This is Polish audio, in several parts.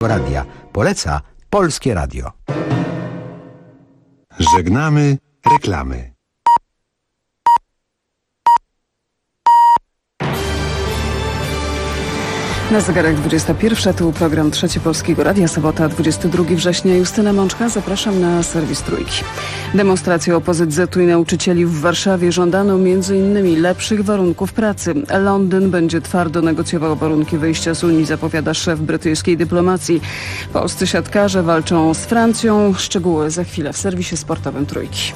Radia poleca Polskie Radio. Żegnamy reklamy. Na zegarach 21, tu program Trzeci Polskiego Radia, sobota 22 września. Justyna Mączka, zapraszam na serwis Trójki. Demonstracje OPZZ-u i nauczycieli w Warszawie żądano m.in. lepszych warunków pracy. Londyn będzie twardo negocjował warunki wyjścia z Unii, zapowiada szef brytyjskiej dyplomacji. Polscy siatkarze walczą z Francją. Szczegóły za chwilę w serwisie sportowym Trójki.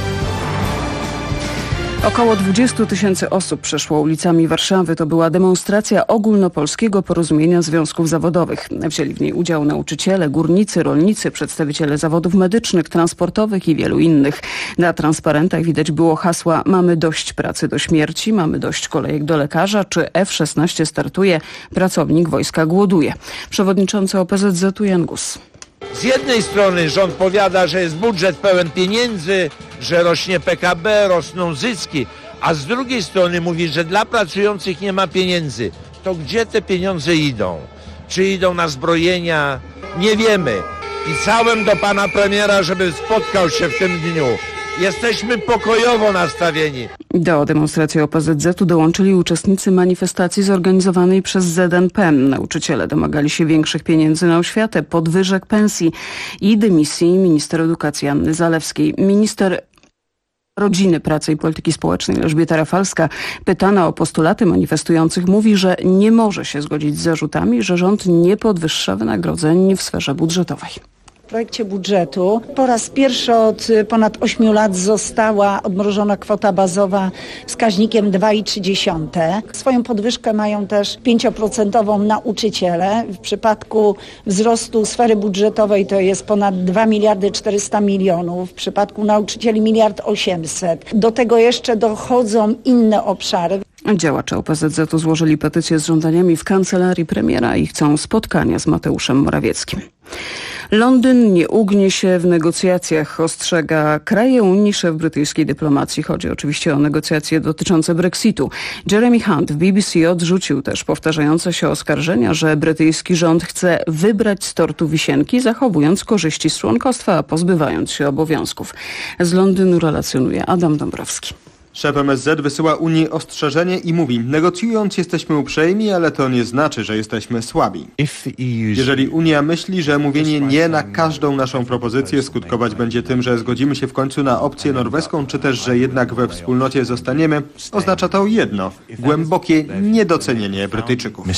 Około 20 000 osób przeszło ulicami Warszawy. To była demonstracja ogólnopolskiego porozumienia związków zawodowych. Wzięli w niej udział nauczyciele, górnicy, rolnicy, przedstawiciele zawodów medycznych, transportowych i wielu innych. Na transparentach widać było hasła: mamy dość pracy do śmierci, mamy dość kolejek do lekarza, czy F-16 startuje, pracownik wojska głoduje. Przewodniczący OPZZ-u Jan Gus. Z jednej strony rząd powiada, że jest budżet pełen pieniędzy, że rośnie PKB, rosną zyski, a z drugiej strony mówi, że dla pracujących nie ma pieniędzy. To gdzie te pieniądze idą? Czy idą na zbrojenia? Nie wiemy. Pisałem do pana premiera, żeby spotkał się w tym dniu. Jesteśmy pokojowo nastawieni. Do demonstracji OPZZ-u dołączyli uczestnicy manifestacji zorganizowanej przez ZNP. Nauczyciele domagali się większych pieniędzy na oświatę, podwyżek pensji i dymisji minister edukacji Anny Zalewskiej. Minister Rodziny, Pracy i Polityki Społecznej Elżbieta Rafalska, pytana o postulaty manifestujących, mówi, że nie może się zgodzić z zarzutami, że rząd nie podwyższa wynagrodzeń w sferze budżetowej. W projekcie budżetu po raz pierwszy od ponad 8 lat została odmrożona kwota bazowa wskaźnikiem 2,3. Swoją podwyżkę mają też 5% nauczyciele. W przypadku wzrostu sfery budżetowej to jest ponad 2 400 milionów. W przypadku nauczycieli 1 800 000 000. Do tego jeszcze dochodzą inne obszary. Działacze OPZZ-u złożyli petycję z żądaniami w kancelarii premiera i chcą spotkania z Mateuszem Morawieckim. Londyn nie ugnie się w negocjacjach, ostrzega kraje Unii szef brytyjskiej dyplomacji. Chodzi oczywiście o negocjacje dotyczące Brexitu. Jeremy Hunt w BBC odrzucił też powtarzające się oskarżenia, że brytyjski rząd chce wybrać z tortu wisienki, zachowując korzyści z członkostwa, a pozbywając się obowiązków. Z Londynu relacjonuje Adam Dąbrowski. Szef MSZ wysyła Unii ostrzeżenie i mówi: negocjując jesteśmy uprzejmi, ale to nie znaczy, że jesteśmy słabi. Jeżeli Unia myśli, że mówienie nie na każdą naszą propozycję skutkować będzie tym, że zgodzimy się w końcu na opcję norweską, czy też, że jednak we wspólnocie zostaniemy, oznacza to jedno: głębokie niedocenienie Brytyjczyków.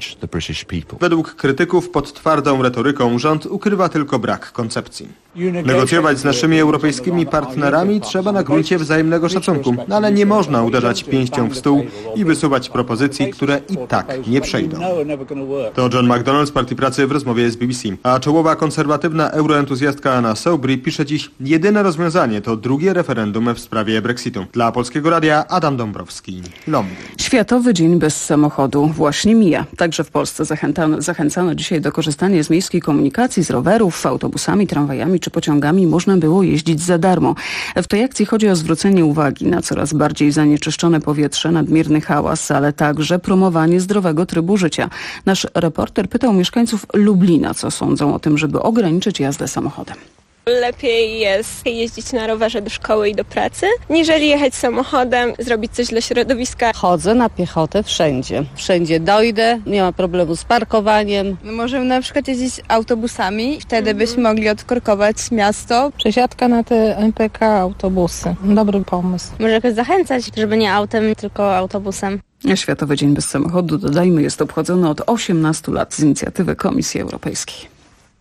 Według krytyków pod twardą retoryką rząd ukrywa tylko brak koncepcji. Negocjować z naszymi europejskimi partnerami trzeba na gruncie wzajemnego szacunku, ale nie można uderzać pięścią w stół i wysuwać propozycji, które i tak nie przejdą. To John McDonnell z Partii Pracy w rozmowie z BBC. A czołowa konserwatywna euroentuzjastka Anna Soubry pisze dziś: jedyne rozwiązanie to drugie referendum w sprawie Brexitu. Dla Polskiego Radia Adam Dąbrowski, Londyn. Światowy Dzień bez samochodu właśnie mija. Także w Polsce zachęcano dzisiaj do korzystania z miejskiej komunikacji, z rowerów, autobusami, tramwajami czy pociągami. Można było jeździć za darmo. W tej akcji chodzi o zwrócenie uwagi na coraz bardziej zanieczyszczone powietrze, nadmierny hałas, ale także promowanie zdrowego trybu życia. Nasz reporter pytał mieszkańców Lublina, co sądzą o tym, żeby ograniczyć jazdę samochodem. Lepiej jest jeździć na rowerze do szkoły i do pracy, niżeli jechać samochodem, zrobić coś dla środowiska. Chodzę na piechotę wszędzie. Wszędzie dojdę, nie ma problemu z parkowaniem. Możemy na przykład jeździć autobusami, wtedy byśmy mogli odkorkować miasto. Przesiadka na te MPK, autobusy. Dobry pomysł. Może jakoś zachęcać, żeby nie autem, tylko autobusem. Światowy Dzień bez samochodu, dodajmy, jest obchodzony od 18 lat z inicjatywy Komisji Europejskiej.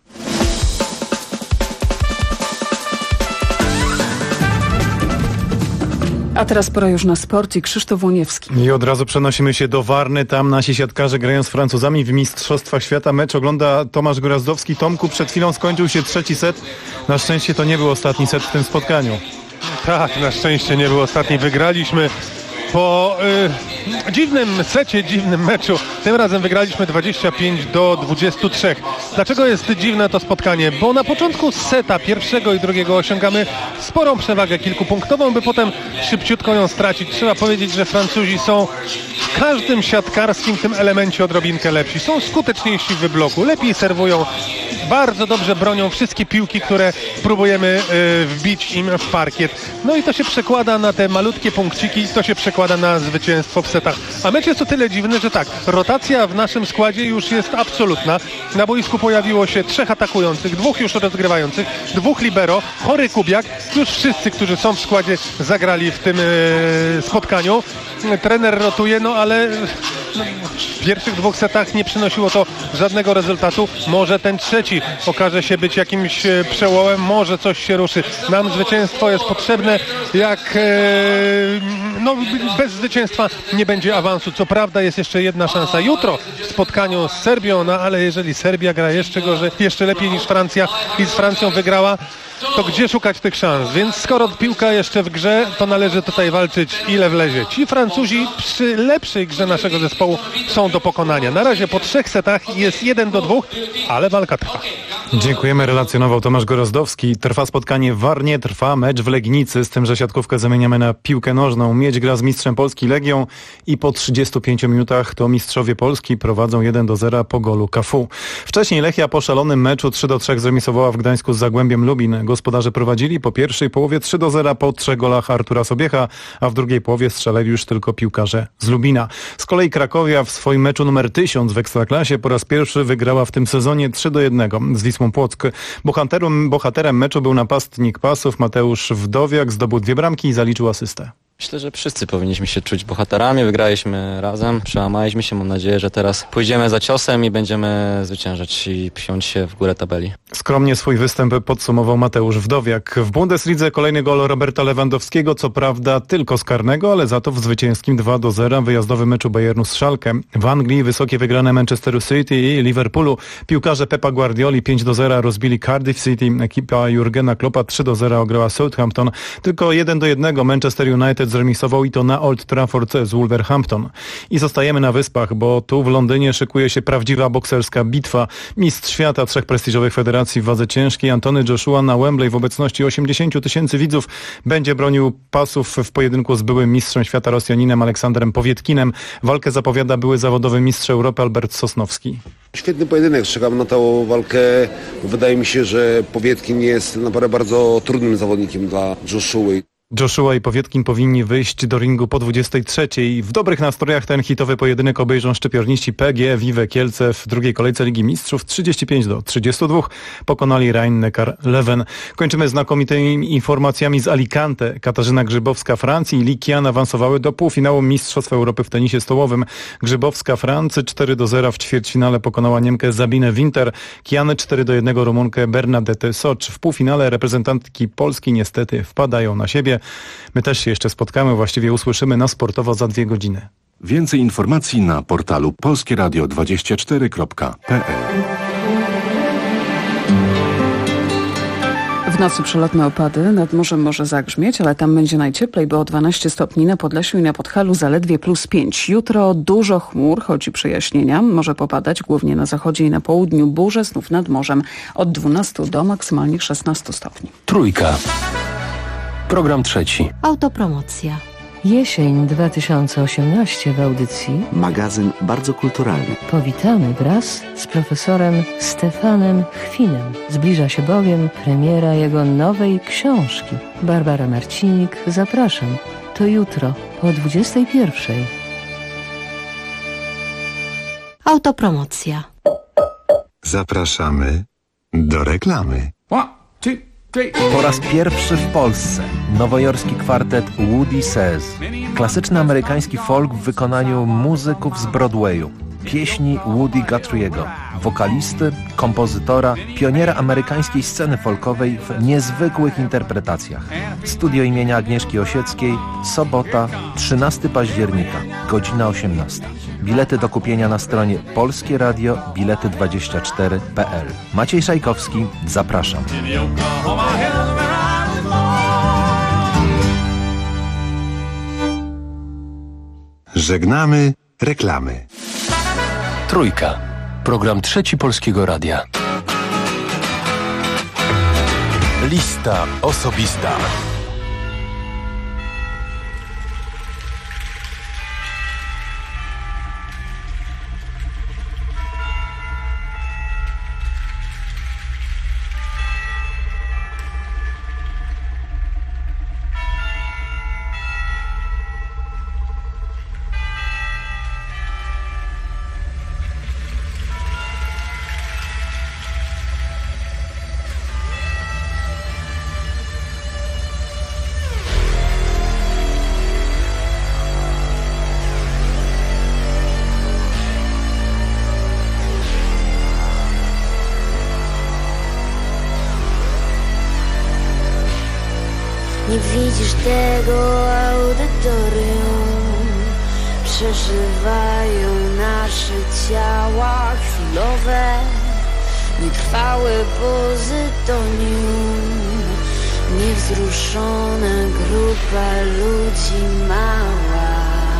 A teraz pora już na sport i Krzysztof Łoniewski. I od razu przenosimy się do Warny. Tam nasi siatkarze grają z Francuzami w Mistrzostwach Świata. Mecz ogląda Tomasz Gorazdowski. Tomku, przed chwilą skończył się trzeci set. Na szczęście to nie był ostatni set w tym spotkaniu. Tak, na szczęście nie był ostatni. Wygraliśmy Po dziwnym secie, dziwnym meczu, tym razem wygraliśmy 25-23. Dlaczego jest dziwne to spotkanie? Bo na początku seta pierwszego i drugiego osiągamy sporą przewagę kilkupunktową, by potem szybciutko ją stracić. Trzeba powiedzieć, że Francuzi są w każdym siatkarskim tym elemencie odrobinkę lepsi. Są skuteczniejsi w wybloku, lepiej serwują, bardzo dobrze bronią wszystkie piłki, które próbujemy wbić im w parkiet. No i to się przekłada na te malutkie punkciki, to się przekłada na zwycięstwo w setach. A mecz jest o tyle dziwny, że tak, rotacja w naszym składzie już jest absolutna. Na boisku pojawiło się 3 atakujących, 2 już rozgrywających, 2 libero, chory Kubiak. Już wszyscy, którzy są w składzie, zagrali w tym spotkaniu. Trener rotuje, no ale w pierwszych 2 setach nie przynosiło to żadnego rezultatu. Może ten trzeci okaże się być jakimś przełomem, może coś się ruszy. Nam zwycięstwo jest potrzebne, jak bez zwycięstwa nie będzie awansu. Co prawda jest jeszcze jedna szansa jutro w spotkaniu z Serbią, no ale jeżeli Serbia gra jeszcze gorzej, jeszcze lepiej niż Francja i z Francją wygrała, to gdzie szukać tych szans? Więc skoro piłka jeszcze w grze, to należy tutaj walczyć ile wlezie. Ci Francuzi przy lepszej grze naszego zespołu są do pokonania. Na razie po 3 setach jest 1-2, ale walka trwa. Dziękujemy, relacjonował Tomasz Gorozdowski. Trwa spotkanie w Warnie, trwa mecz w Legnicy, z tym, że siatkówkę zamieniamy na piłkę nożną. Miedź gra z mistrzem Polski Legią i po 35 minutach to mistrzowie Polski prowadzą 1-0 po golu Cafu. Wcześniej Lechia po szalonym meczu 3-3 zremisowała w Gdańsku z Zagłębiem Lubin. Gospodarze prowadzili po pierwszej połowie 3-0 po 3 golach Artura Sobiecha, a w drugiej połowie strzelali już tylko piłkarze z Lubina. Z kolei Krakowia w swoim meczu numer 1000 w Ekstraklasie po raz pierwszy wygrała w tym sezonie 3-1 z Wisłą Płock. Bohaterem meczu był napastnik Pasów Mateusz Wdowiak, zdobył 2 bramki i zaliczył asystę. Myślę, że wszyscy powinniśmy się czuć bohaterami, wygraliśmy razem, przełamaliśmy się, mam nadzieję, że teraz pójdziemy za ciosem i będziemy zwyciężać i psiąć się w górę tabeli. Skromnie swój występ podsumował Mateusz Wdowiak. W Bundeslidze kolejny gol Roberta Lewandowskiego, co prawda tylko z karnego, ale za to w zwycięskim 2-0 wyjazdowym meczu Bayernu z Schalke. W Anglii wysokie wygrane Manchesteru City i Liverpoolu. Piłkarze Pepa Guardioli 5-0 rozbili Cardiff City. Ekipa Jurgena Kloppa 3-0 ograła Southampton. Tylko 1-1 Manchester United zremisował i to na Old Trafford z Wolverhampton. I zostajemy na Wyspach, bo tu w Londynie szykuje się prawdziwa bokserska bitwa. Mistrz świata 3 prestiżowych federacji w wadze ciężkiej Anthony Joshua na Wembley w obecności 80 000 widzów będzie bronił pasów w pojedynku z byłym mistrzem świata Rosjaninem Aleksandrem Powietkinem. Walkę zapowiada były zawodowy mistrz Europy Albert Sosnowski. Świetny pojedynek, czekam na tę walkę. Wydaje mi się, że Powietkin jest naprawdę bardzo trudnym zawodnikiem dla Joshuły. Joshua i Powietkin powinni wyjść do ringu po 23:00. W dobrych nastrojach ten hitowy pojedynek obejrzą szczypiorniści PGE Vive Kielce w drugiej kolejce Ligi Mistrzów 35-32. Pokonali Rhein-Neckar Leuven. Kończymy znakomitymi informacjami z Alicante. Katarzyna Grzybowska Francji i Li Qian awansowały do półfinału Mistrzostw Europy w tenisie stołowym. Grzybowska Francji 4-0 w ćwierćfinale pokonała Niemkę Sabine Winter. Qian 4-1 Rumunkę Bernadette Socz. W półfinale reprezentantki Polski niestety wpadają na siebie. My też się jeszcze spotkamy, właściwie usłyszymy na Sportowo za 2 godziny. Więcej informacji na portalu polskieradio24.pl. W nocy przelotne opady, nad morzem może zagrzmieć, ale tam będzie najcieplej, bo o 12 stopni na Podlasiu i na Podhalu zaledwie +5. Jutro dużo chmur, choć i przejaśnienia. Może popadać głównie na zachodzie i na południu. Burze znów nad morzem od 12 do maksymalnie 16 stopni. Trójka. Program 3. Autopromocja. Jesień 2018 w audycji Magazyn bardzo kulturalny. powitamy wraz z profesorem Stefanem Chwinem. Zbliża się bowiem premiera jego nowej książki. Barbara Marcinik, zapraszam. To jutro o 21:00. Autopromocja. Zapraszamy do reklamy. Po raz pierwszy w Polsce nowojorski kwartet Woody Says. Klasyczny amerykański folk w wykonaniu muzyków z Broadwayu. Pieśni Woody Guthrie'ego, wokalisty, kompozytora, pioniera amerykańskiej sceny folkowej w niezwykłych interpretacjach. Studio imienia Agnieszki Osieckiej, sobota, 13 października, godzina 18. Bilety do kupienia na stronie polskieradio-bilety24.pl. Maciej Szajkowski, zapraszam. Żegnamy reklamy. Trójka. Program Trzeci Polskiego Radia. Lista osobista. Nie widzisz tego audytorium, przeżywają nasze ciała chwilowe, nietrwałe pozy tonium, niewzruszona grupa ludzi mała.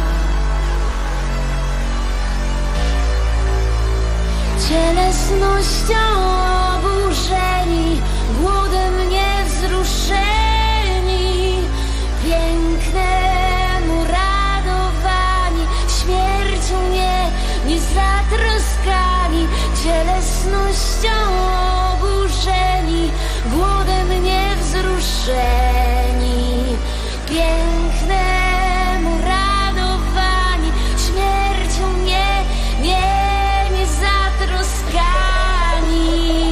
Cielesnością oburzeni, głodem niewzruszeni, pięknemu radowani, śmiercią nie zatroskani, cielesnością oburzeni, głodem niewzruszeni, pięknemu radowani, śmiercią nie zatroskani.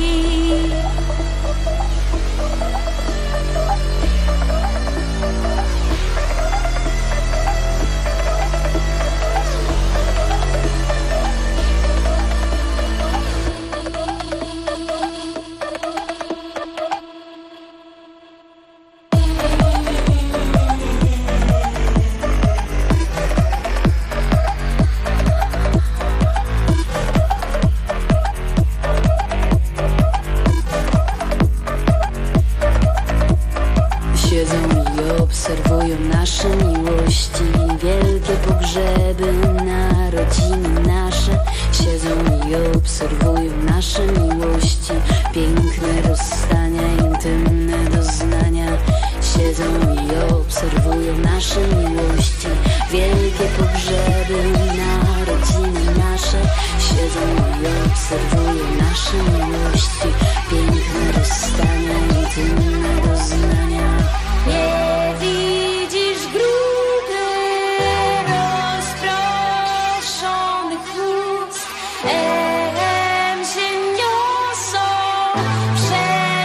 Obserwują nasze miłości, wielkie pogrzeby, narodziny nasze. Siedzą i obserwują nasze miłości, piękne rozstania, intymne doznania. Siedzą i obserwują nasze miłości, wielkie pogrzeby, narodziny nasze. Siedzą i obserwują nasze miłości, piękne rozstania, intymne doznania. Nie widzisz grupy rozproszonych ust, echem się niosą przez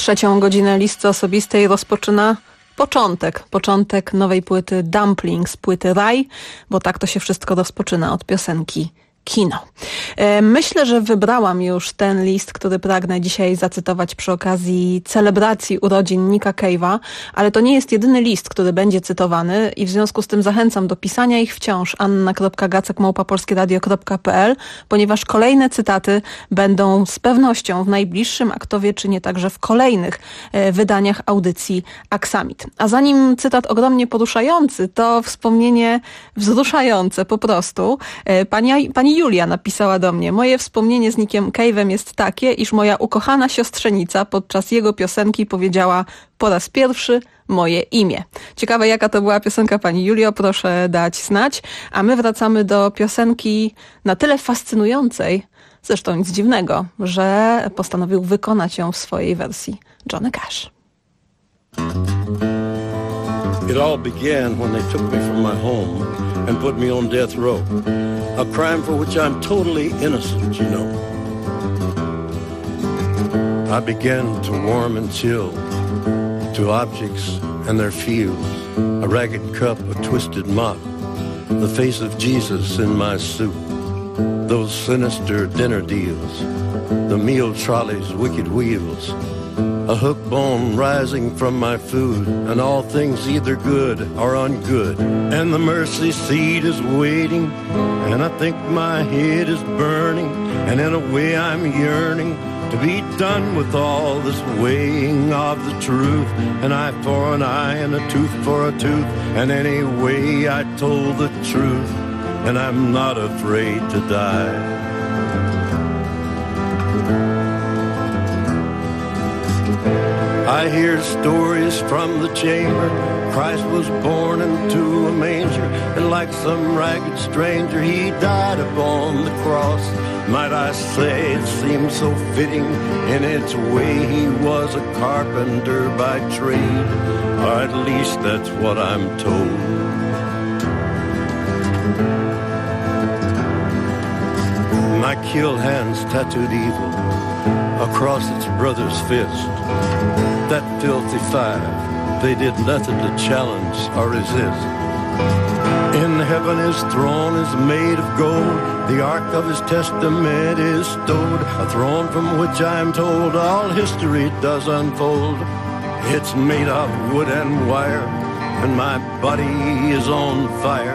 Trzecią godzinę listy osobistej rozpoczyna początek nowej płyty Dumplings, płyty Raj, bo tak to się wszystko rozpoczyna od piosenki Kino. Myślę, że wybrałam już ten list, który pragnę dzisiaj zacytować przy okazji celebracji urodzin Nicka Cave'a, ale to nie jest jedyny list, który będzie cytowany i w związku z tym zachęcam do pisania ich wciąż anna.gacek@polskieradio.pl, ponieważ kolejne cytaty będą z pewnością w najbliższym, a kto wie, czy nie także w kolejnych wydaniach audycji Aksamit. A zanim cytat ogromnie poruszający, to wspomnienie wzruszające po prostu. Pani Julia napisała do mnie: moje wspomnienie z Nickiem Cave'em jest takie, iż moja ukochana siostrzenica podczas jego piosenki powiedziała po raz pierwszy moje imię. Ciekawe, jaka to była piosenka, pani Julio, proszę dać znać. A my wracamy do piosenki na tyle fascynującej, zresztą nic dziwnego, że postanowił wykonać ją w swojej wersji Johnny Cash. It all began when they took me from my home and put me on death row. A crime for which I'm totally innocent, you know. I began to warm and chill to objects and their feels. A ragged cup, a twisted mop, the face of Jesus in my soup. Those sinister dinner deals, the meal trolley's wicked wheels. A hook bone rising from my food, and all things either good or ungood. And the mercy seat is waiting, and I think my head is burning, and in a way I'm yearning to be done with all this weighing of the truth. An eye for an eye and a tooth for a tooth, and anyway I told the truth, and I'm not afraid to die. I hear stories from the chamber. Christ was born into a manger, and like some ragged stranger, he died upon the cross. Might I say it seems so fitting in its way. He was a carpenter by trade, or at least that's what I'm told. My killed hands tattooed evil across its brother's fist. That filthy five, they did nothing to challenge or resist. In heaven his throne is made of gold, the ark of his testament is stowed, a throne from which I'm told all history does unfold. It's made of wood and wire, and my body is on fire.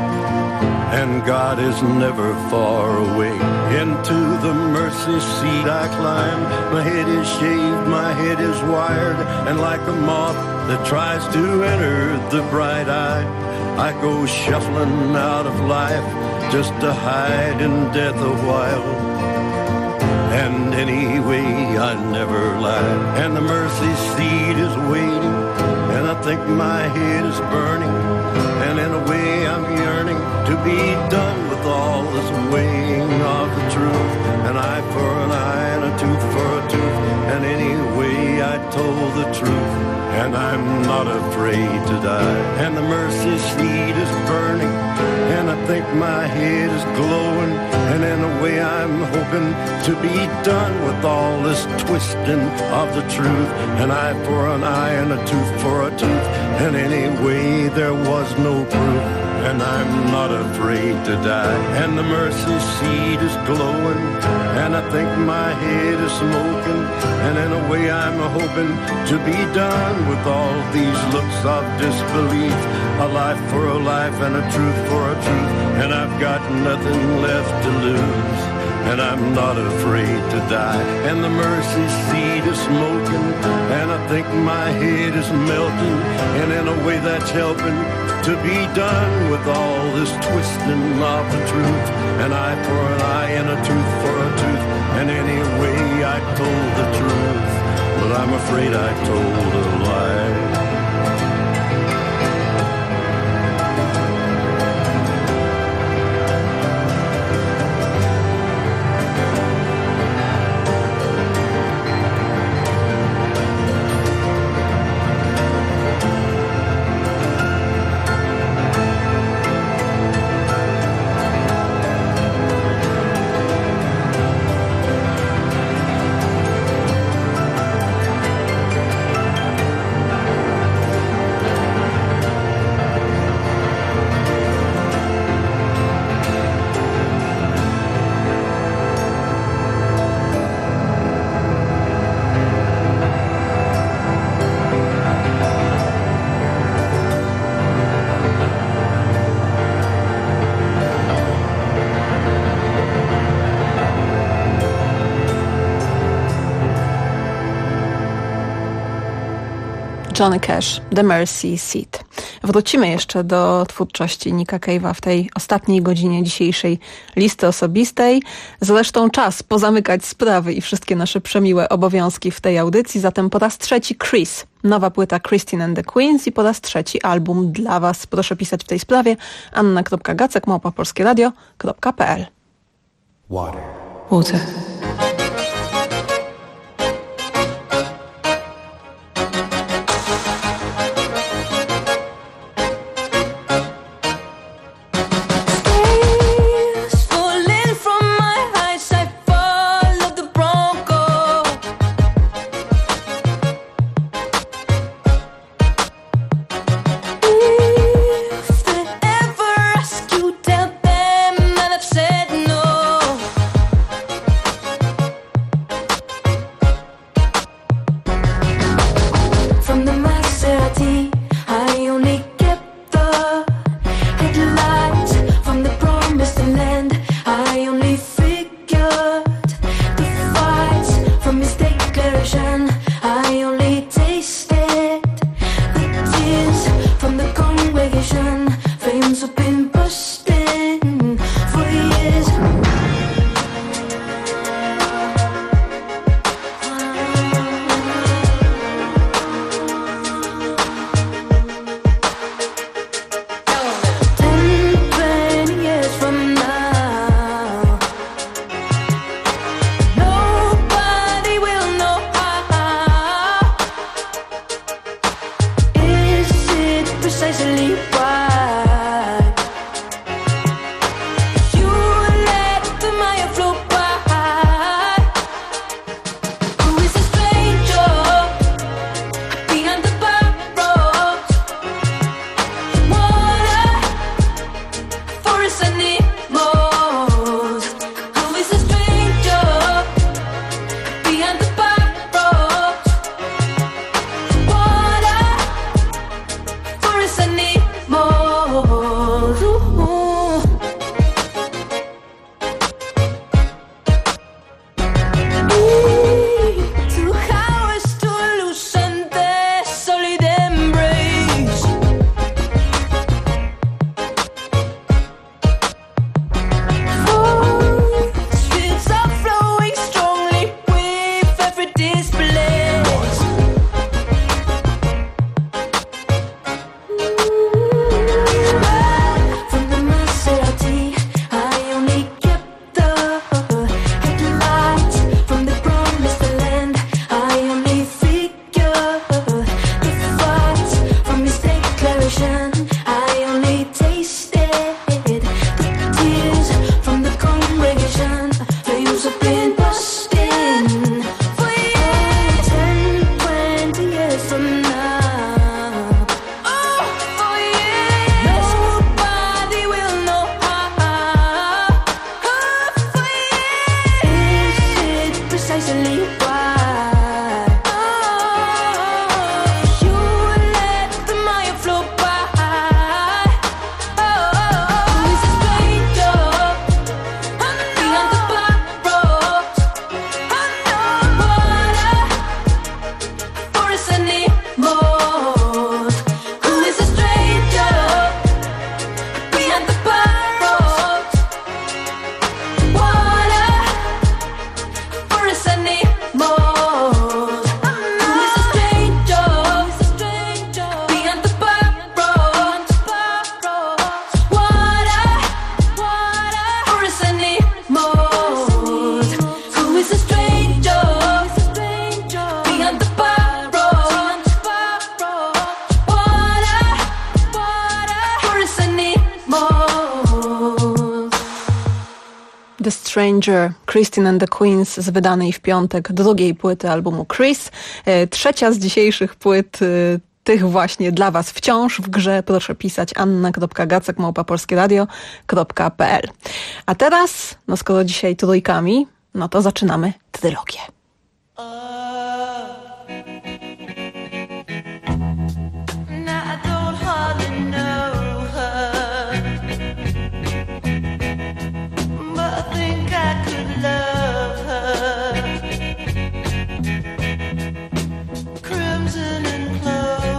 And God is never far away. Into the mercy seat I climb. My head is shaved, my head is wired, and like a moth that tries to enter the bright eye, I go shuffling out of life just to hide in death a while. And anyway, I never lie. And the mercy seat is waiting, and I think my head is burning, and in a way I'm yearning to be done with all this weighing of the truth. An eye for an eye and a tooth for a tooth, and anyway I told the truth, and I'm not afraid to die. And the mercy seat is burning, and I think my head is glowing, and in a way I'm hoping to be done with all this twisting of the truth. An eye for an eye and a tooth for a tooth, and anyway there was no proof, and I'm not afraid to die. And the mercy seat is glowing, and I think my head is smoking, and in a way I'm hoping to be done with all these looks of disbelief. A life for a life and a truth for a truth, and I've got nothing left to lose, and I'm not afraid to die. And the mercy seat is smoking, and I think my head is melting, and in a way that's helping to be done with all this twisting of the truth. An eye for an eye and a tooth for a tooth, and anyway I told the truth, but I'm afraid I told a lie. Johnny Cash, The Mercy Seat. Wrócimy jeszcze do twórczości Nicka Cave'a w tej ostatniej godzinie dzisiejszej listy osobistej. Zresztą czas pozamykać sprawy i wszystkie nasze przemiłe obowiązki w tej audycji. Zatem po raz trzeci Chris, nowa płyta Christine and the Queens i po raz trzeci album dla Was. Proszę pisać w tej sprawie anna.gacek@polskieradio.pl. Water. Water. The Stranger, Christine and the Queens z wydanej w piątek drugiej płyty albumu Chris. Trzecia z dzisiejszych płyt tych właśnie dla Was wciąż w grze. Proszę pisać anna.gacek@polskieradio.pl. A teraz, no skoro dzisiaj trójkami, no to zaczynamy trylogię. Crimson and clove.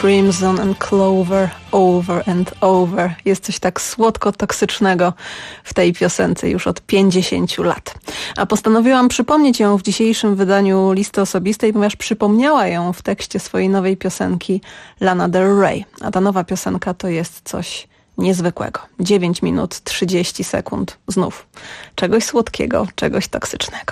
Crimson and Clover over and over. Jest coś tak słodko-toksycznego w tej piosence już od 50 lat. A postanowiłam przypomnieć ją w dzisiejszym wydaniu Listy Osobistej, ponieważ przypomniała ją w tekście swojej nowej piosenki Lana Del Rey. A ta nowa piosenka to jest coś niezwykłego. 9 minut 30 sekund znów. Czegoś słodkiego, czegoś toksycznego.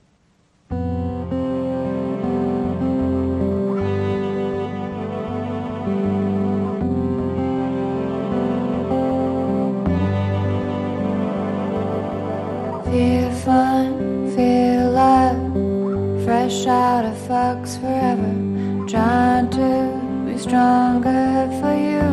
Feel fun, feel love, fresh out of fucks forever, trying to be stronger for you.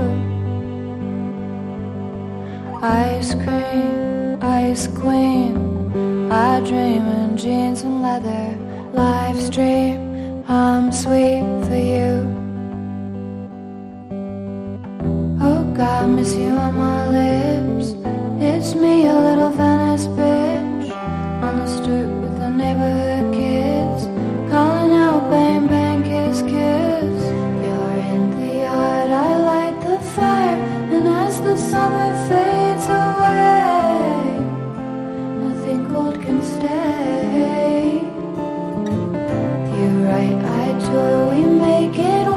Ice cream, ice queen, I dream in jeans and leather, life's dream, I'm sweet for you. Oh God, miss you on my lips, it's me, a little Venice bitch, on the stoop with the neighborhood kids, calling out bang bang kiss kiss. You're in the yard, I light the fire, and as the summer fades away, nothing cold can stay. You're right, I do, we make it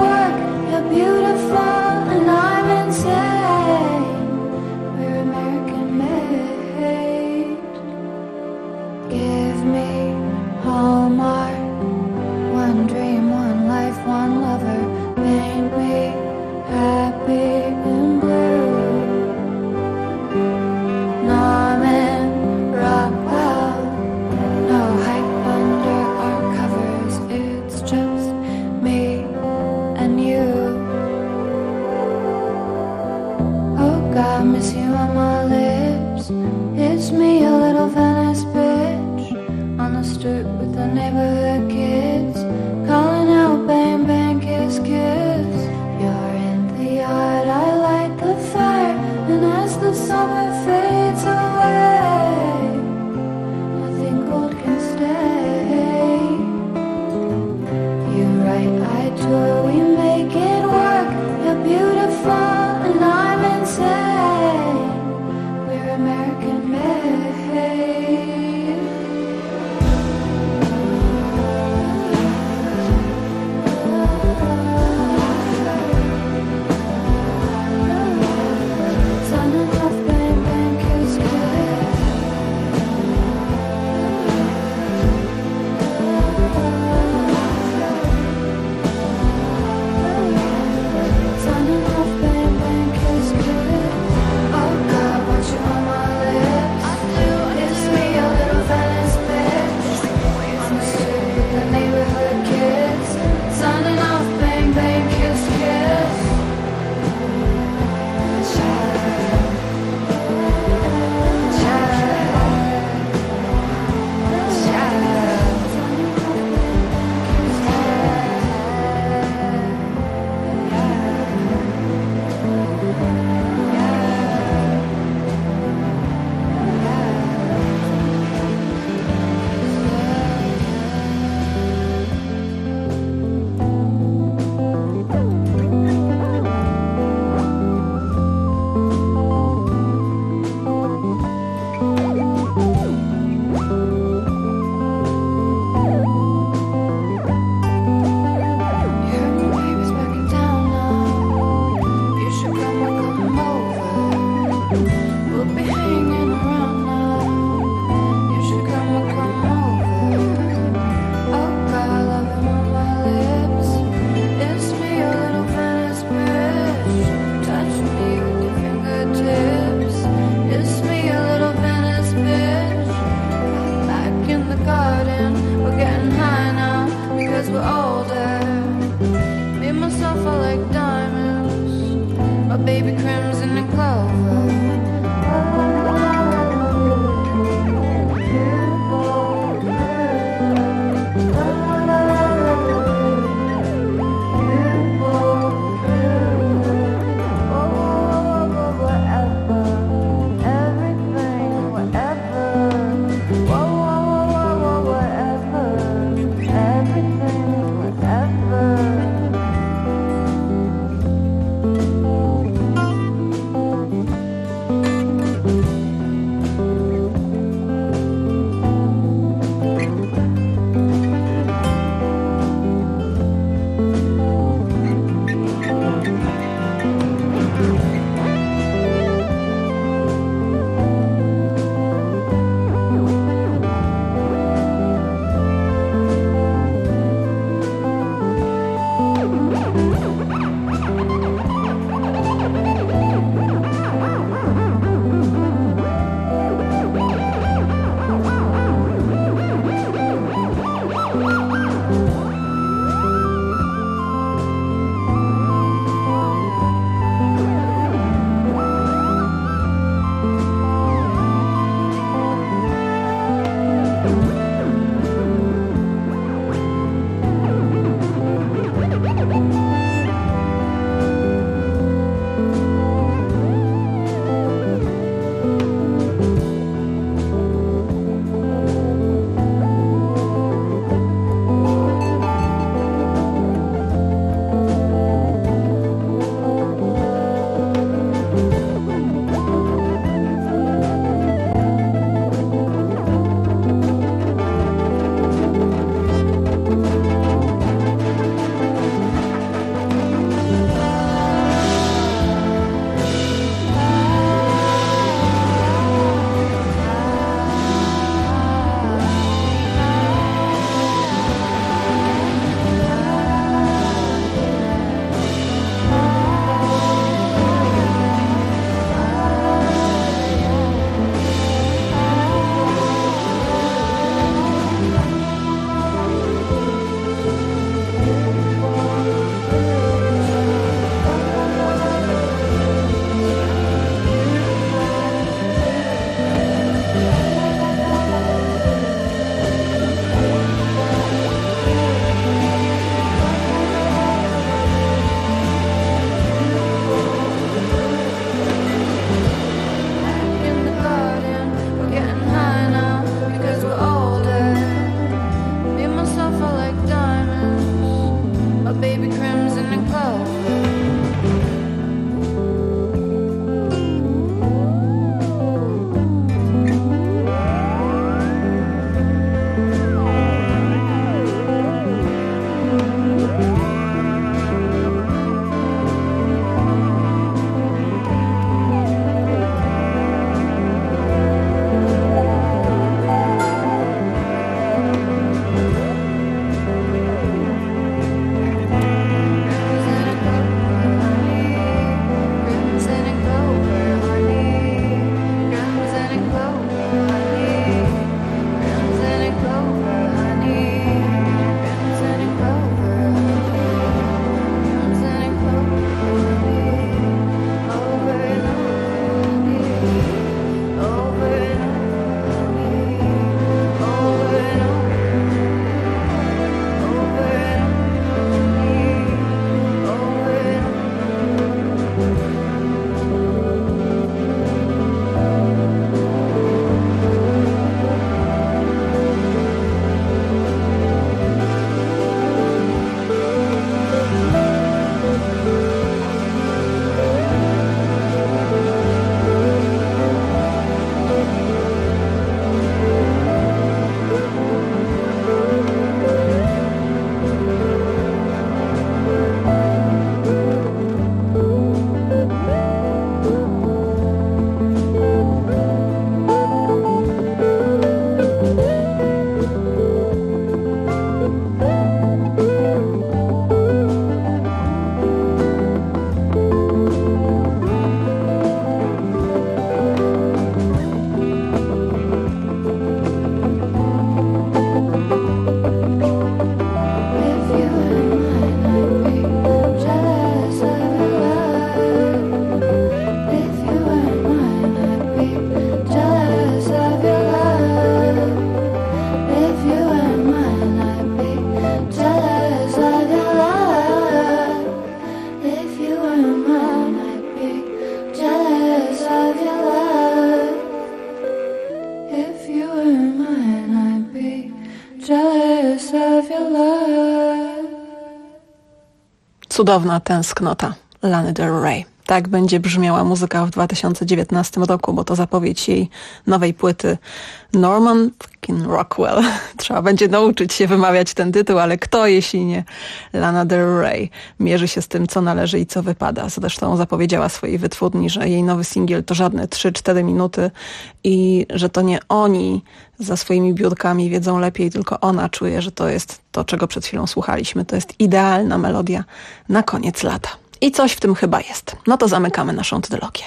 mine, I'd be jealous of your love. Cudowna tęsknota Lany Del Rey. Tak będzie brzmiała muzyka w 2019 roku, bo to zapowiedź jej nowej płyty Norman fucking Rockwell. Trzeba będzie nauczyć się wymawiać ten tytuł, ale kto, jeśli nie Lana Del Rey, mierzy się z tym, co należy i co wypada. Zresztą zapowiedziała swojej wytwórni, że jej nowy singiel to żadne 3-4 minuty i że to nie oni za swoimi biurkami wiedzą lepiej, tylko ona czuje, że to jest to, czego przed chwilą słuchaliśmy. To jest idealna melodia na koniec lata. I coś w tym chyba jest. No to zamykamy naszą trylogię.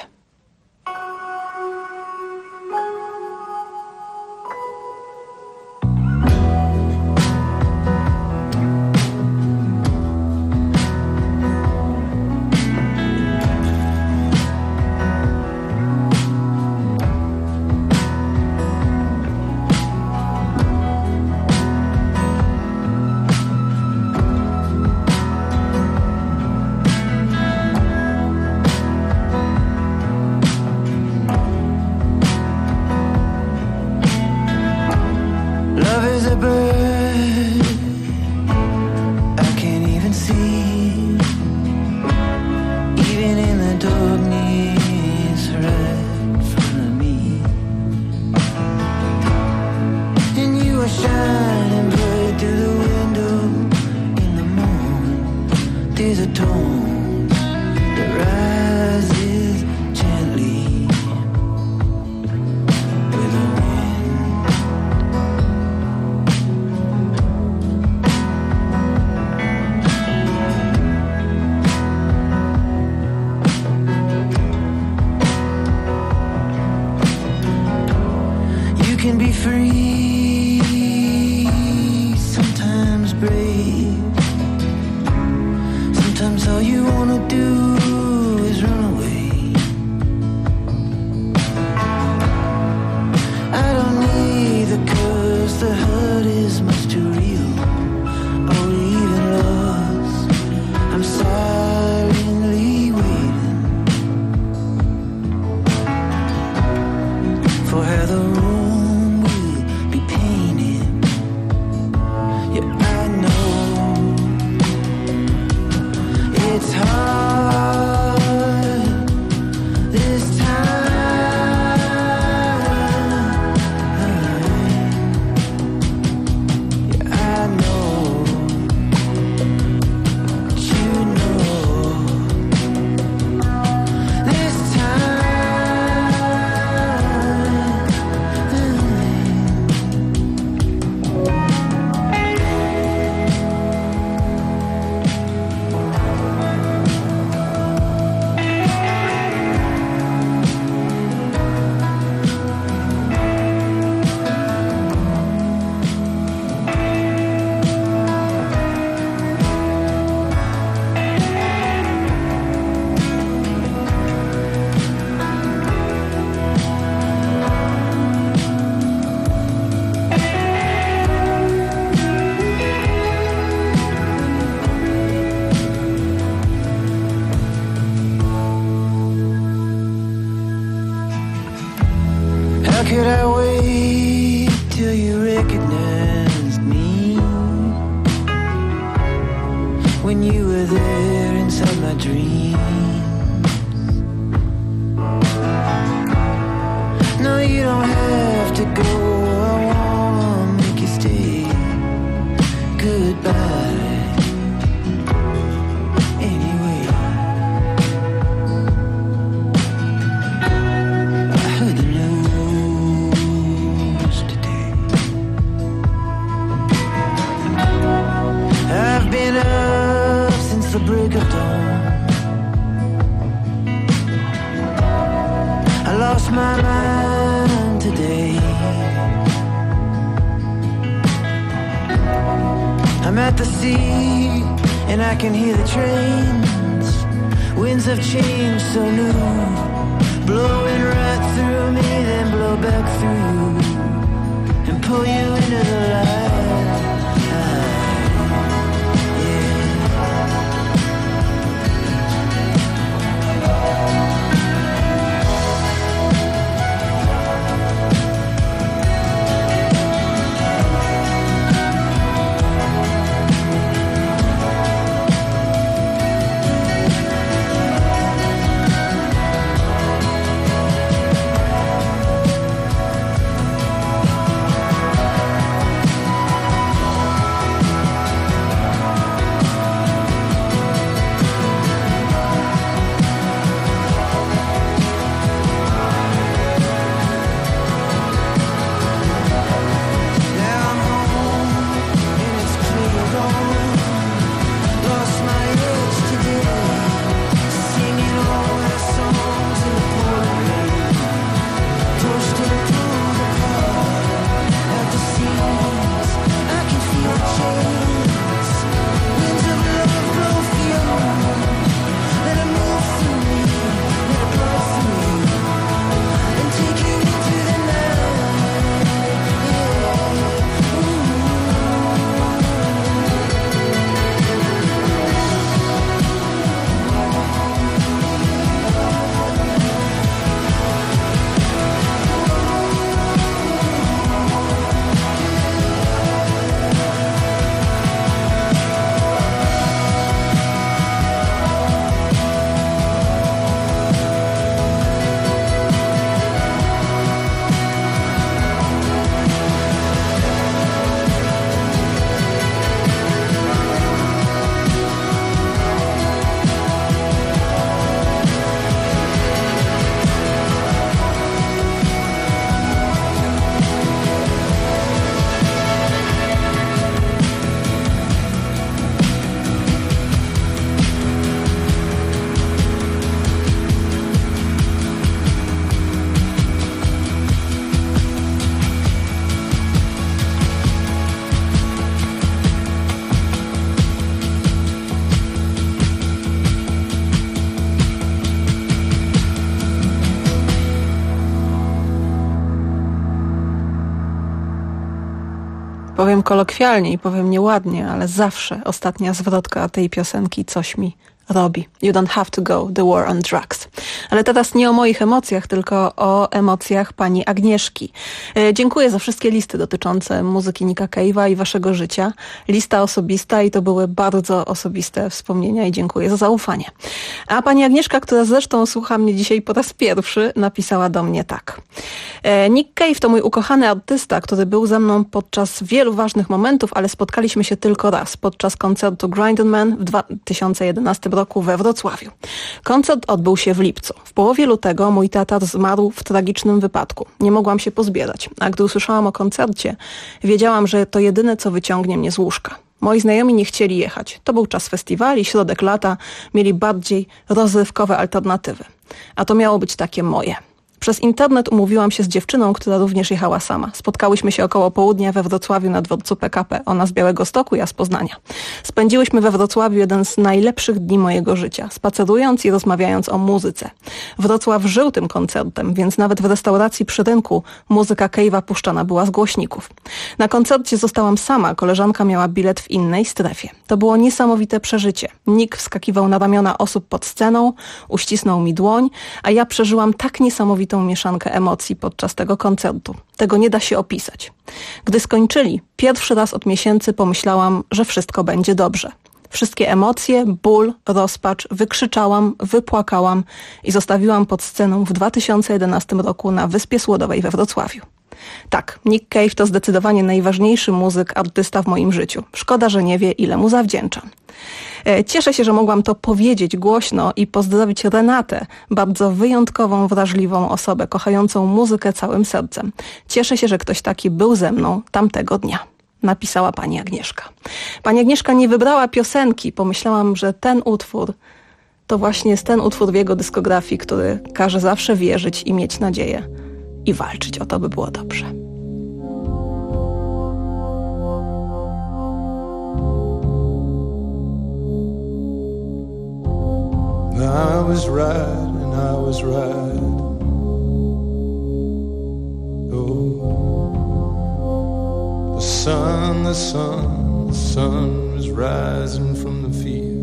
Powiem kolokwialnie i powiem nieładnie, ale zawsze ostatnia zwrotka tej piosenki coś mi robi. You don't have to go, the war on drugs. Ale teraz nie o moich emocjach, tylko o emocjach pani Agnieszki. Dziękuję za wszystkie listy dotyczące muzyki Nicka Cave'a i waszego życia. Lista osobista i to były bardzo osobiste wspomnienia i dziękuję za zaufanie. A pani Agnieszka, która zresztą słucha mnie dzisiaj po raz pierwszy, napisała do mnie tak. Nick Cave to mój ukochany artysta, który był ze mną podczas wielu ważnych momentów, ale spotkaliśmy się tylko raz, podczas koncertu Grind on Man w 2011 roku we Wrocławiu. Koncert odbył się w lipcu. W połowie lutego mój tata zmarł w tragicznym wypadku. Nie mogłam się pozbierać, a gdy usłyszałam o koncercie, wiedziałam, że to jedyne, co wyciągnie mnie z łóżka. Moi znajomi nie chcieli jechać. To był czas festiwali, środek lata, mieli bardziej rozrywkowe alternatywy. A to miało być takie moje. Przez internet umówiłam się z dziewczyną, która również jechała sama. Spotkałyśmy się około południa we Wrocławiu na dworcu PKP. Ona z Białegostoku, ja z Poznania. Spędziłyśmy we Wrocławiu jeden z najlepszych dni mojego życia, spacerując i rozmawiając o muzyce. Wrocław żył tym koncertem, więc nawet w restauracji przy rynku muzyka Cave'a puszczana była z głośników. Na koncercie zostałam sama, koleżanka miała bilet w innej strefie. To było niesamowite przeżycie. Nick wskakiwał na ramiona osób pod sceną, uścisnął mi dłoń, a ja przeżyłam tak niesamowitą mieszankę emocji podczas tego koncertu. Tego nie da się opisać. Gdy skończyli, pierwszy raz od miesięcy pomyślałam, że wszystko będzie dobrze. Wszystkie emocje, ból, rozpacz wykrzyczałam, wypłakałam i zostawiłam pod sceną w 2011 roku na Wyspie Słodowej we Wrocławiu. Tak, Nick Cave to zdecydowanie najważniejszy muzyk, artysta w moim życiu. Szkoda, że nie wie, ile mu zawdzięczam. Cieszę się, że mogłam to powiedzieć głośno i pozdrowić Renatę, bardzo wyjątkową, wrażliwą osobę, kochającą muzykę całym sercem. Cieszę się, że ktoś taki był ze mną tamtego dnia. Napisała pani Agnieszka. Pani Agnieszka nie wybrała piosenki. Pomyślałam, że ten utwór to właśnie jest ten utwór w jego dyskografii, który każe zawsze wierzyć i mieć nadzieję i walczyć o to, by było dobrze. I was right and I was right. Oh, the sun was rising from the field.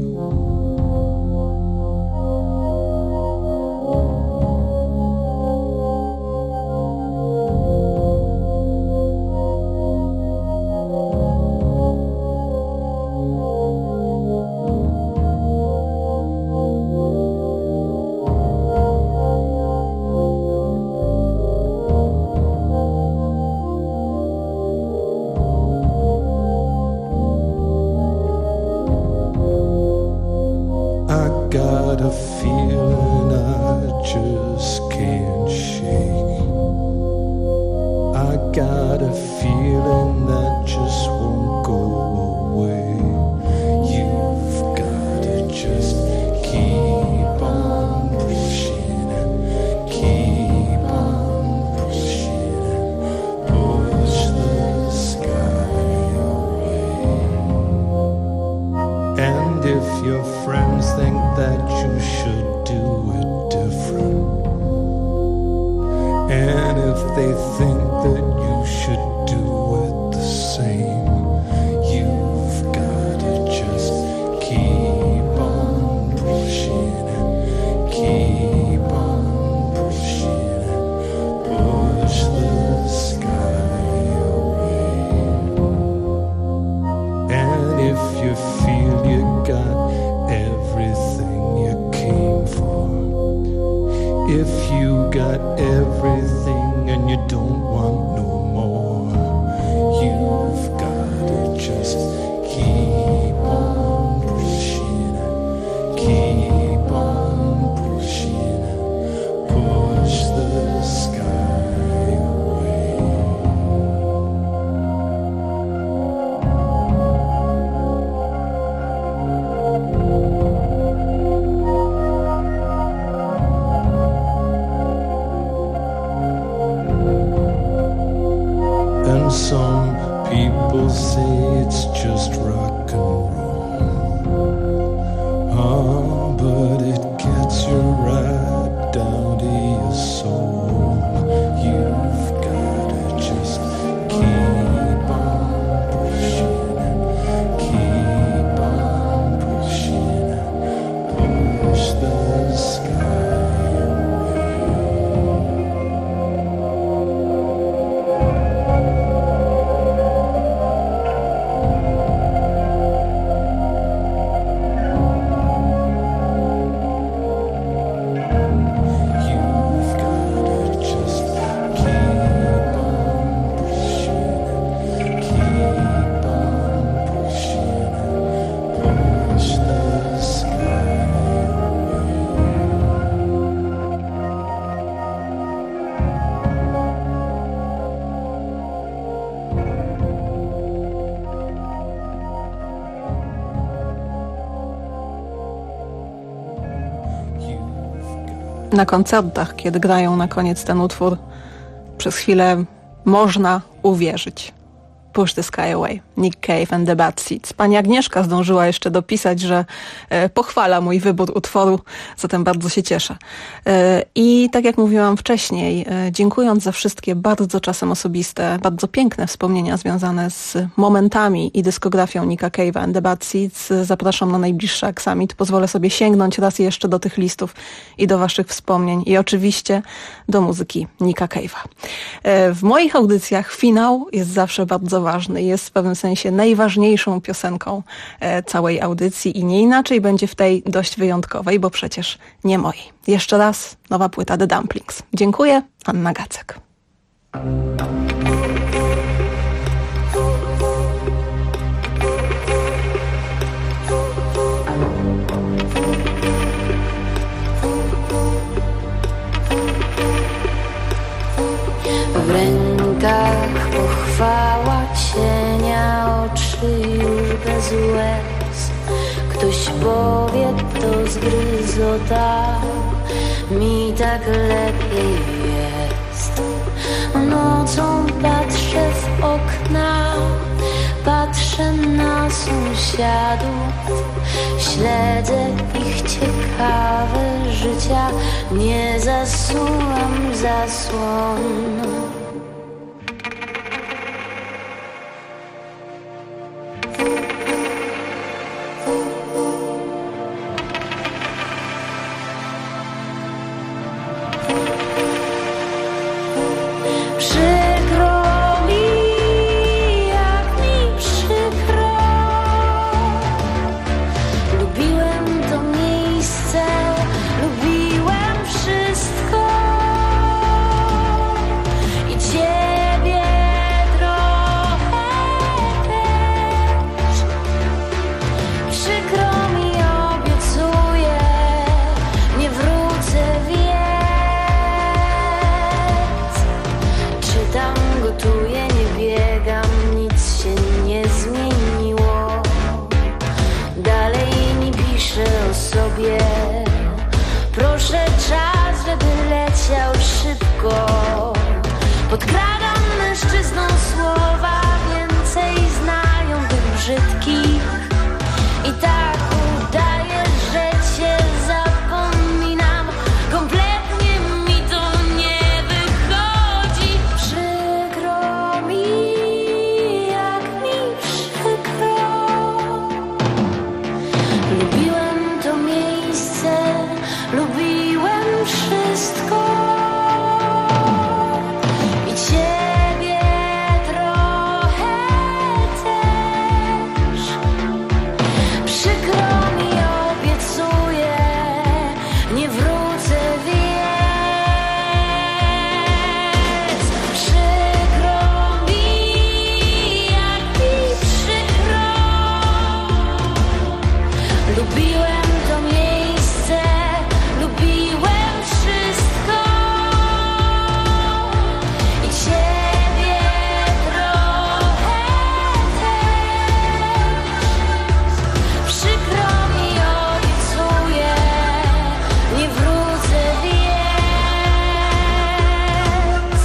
Got a feeling I just can't shake. I got a feeling that just won't go away. You've got to just keep on pushing, keep on pushing, push the sky away. And if your friends think that you should do it different, and if they think that you should do it the same, you've got to just keep on pushing, keep on pushing, push the sky away. And if you feel you got everything you came for, if you got everything and you don't want no more, you've got to just keep on pushing, keep on pushing, push the sky away. And some people say it's just rock and roll, but it gets you right down to your soul. You've got to just keep on na koncertach, kiedy grają na koniec ten utwór, przez chwilę można uwierzyć. Push the Sky Away, Nick Cave and the Bad Seeds. Pani Agnieszka zdążyła jeszcze dopisać, że pochwala mój wybór utworu, zatem bardzo się cieszę. I tak jak mówiłam wcześniej, dziękując za wszystkie bardzo czasem osobiste, bardzo piękne wspomnienia związane z momentami i dyskografią Nicka Cave'a and the Bad Seeds, zapraszam na najbliższy Aksamit. Pozwolę sobie sięgnąć raz jeszcze do tych listów i do waszych wspomnień i oczywiście do muzyki Nicka Cave'a. W moich audycjach finał jest zawsze bardzo ważny. Jest w pewnym sensie najważniejszą piosenką całej audycji i nie inaczej będzie w tej dość wyjątkowej, bo przecież nie mojej. Jeszcze raz nowa płyta The Dumplings. Dziękuję, Anna Gacek. W rękach pochwała cienia, oczy już bez łez. Ktoś powie, to zgryzota, mi tak lepiej jest. Nocą patrzę w okna, patrzę na sąsiadów, śledzę ich ciekawe życia, nie zasuwam zasłon. Proszę czas, żeby leciał szybko. Podkradam mężczyznom słowa, więcej znają tych brzydkich. I tak udaję, że cię zapominam. Kompletnie mi to nie wychodzi. Przykro mi, jak mi przykro. Lubiłem to miejsce, lubiłem wszystko i ciebie trochę też. Przykro mi, obiecuję, nie wrócę, więc przykro mi, jak mi przykro. Lubiłem to miejsce, lubiłem wszystko i ciebie trochę też. Przykro mi, obiecuję, nie wrócę, więc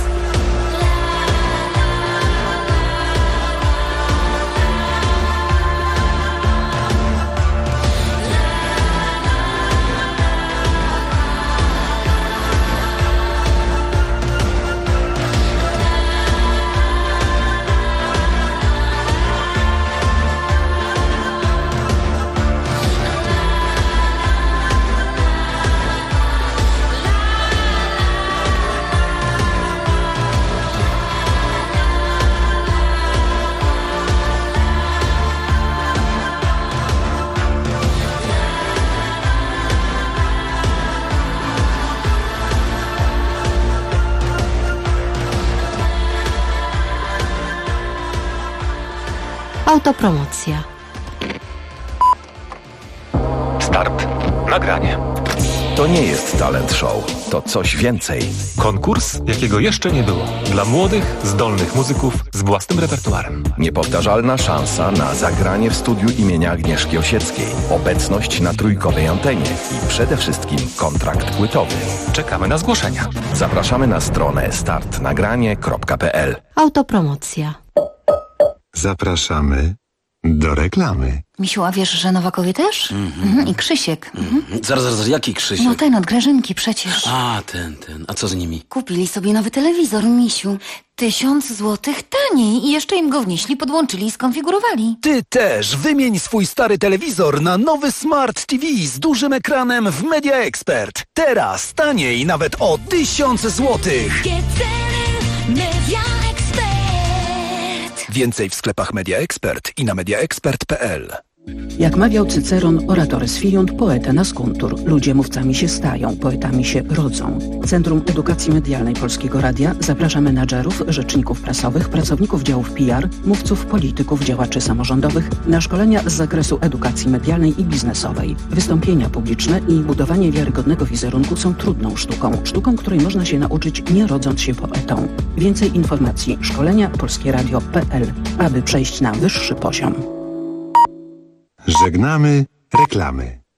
Autopromocja. Start. Nagranie. To nie jest talent show, to coś więcej. Konkurs, jakiego jeszcze nie było. Dla młodych, zdolnych muzyków z własnym repertuarem. Niepowtarzalna szansa na zagranie w studiu imienia Agnieszki Osieckiej, obecność na trójkowej antenie i przede wszystkim kontrakt płytowy. Czekamy na zgłoszenia. Zapraszamy na stronę startnagranie.pl. Autopromocja. Zapraszamy do reklamy. Misiu, a wiesz, że Nowakowie też? I Krzysiek. Zaraz, jaki Krzysiek? No ten od Grażynki przecież. A, ten. A co z nimi? Kupili sobie nowy telewizor, Misiu. 1000 złotych taniej i jeszcze im go wnieśli, podłączyli i skonfigurowali. Ty też wymień swój stary telewizor na nowy Smart TV z dużym ekranem w Media Expert. Teraz taniej nawet o 1000 złotych. Media Expert. Więcej w sklepach Media Expert i na mediaexpert.pl. Jak mawiał Cyceron, oratorys fiunt, poeta nascuntur. Ludzie mówcami się stają, poetami się rodzą. Centrum Edukacji Medialnej Polskiego Radia zaprasza menadżerów, rzeczników prasowych, pracowników działów PR, mówców, polityków, działaczy samorządowych na szkolenia z zakresu edukacji medialnej i biznesowej. Wystąpienia publiczne i budowanie wiarygodnego wizerunku są trudną sztuką, której można się nauczyć nie rodząc się poetą. Więcej informacji szkolenia polskieradio.pl, aby przejść na wyższy poziom. Żegnamy reklamy.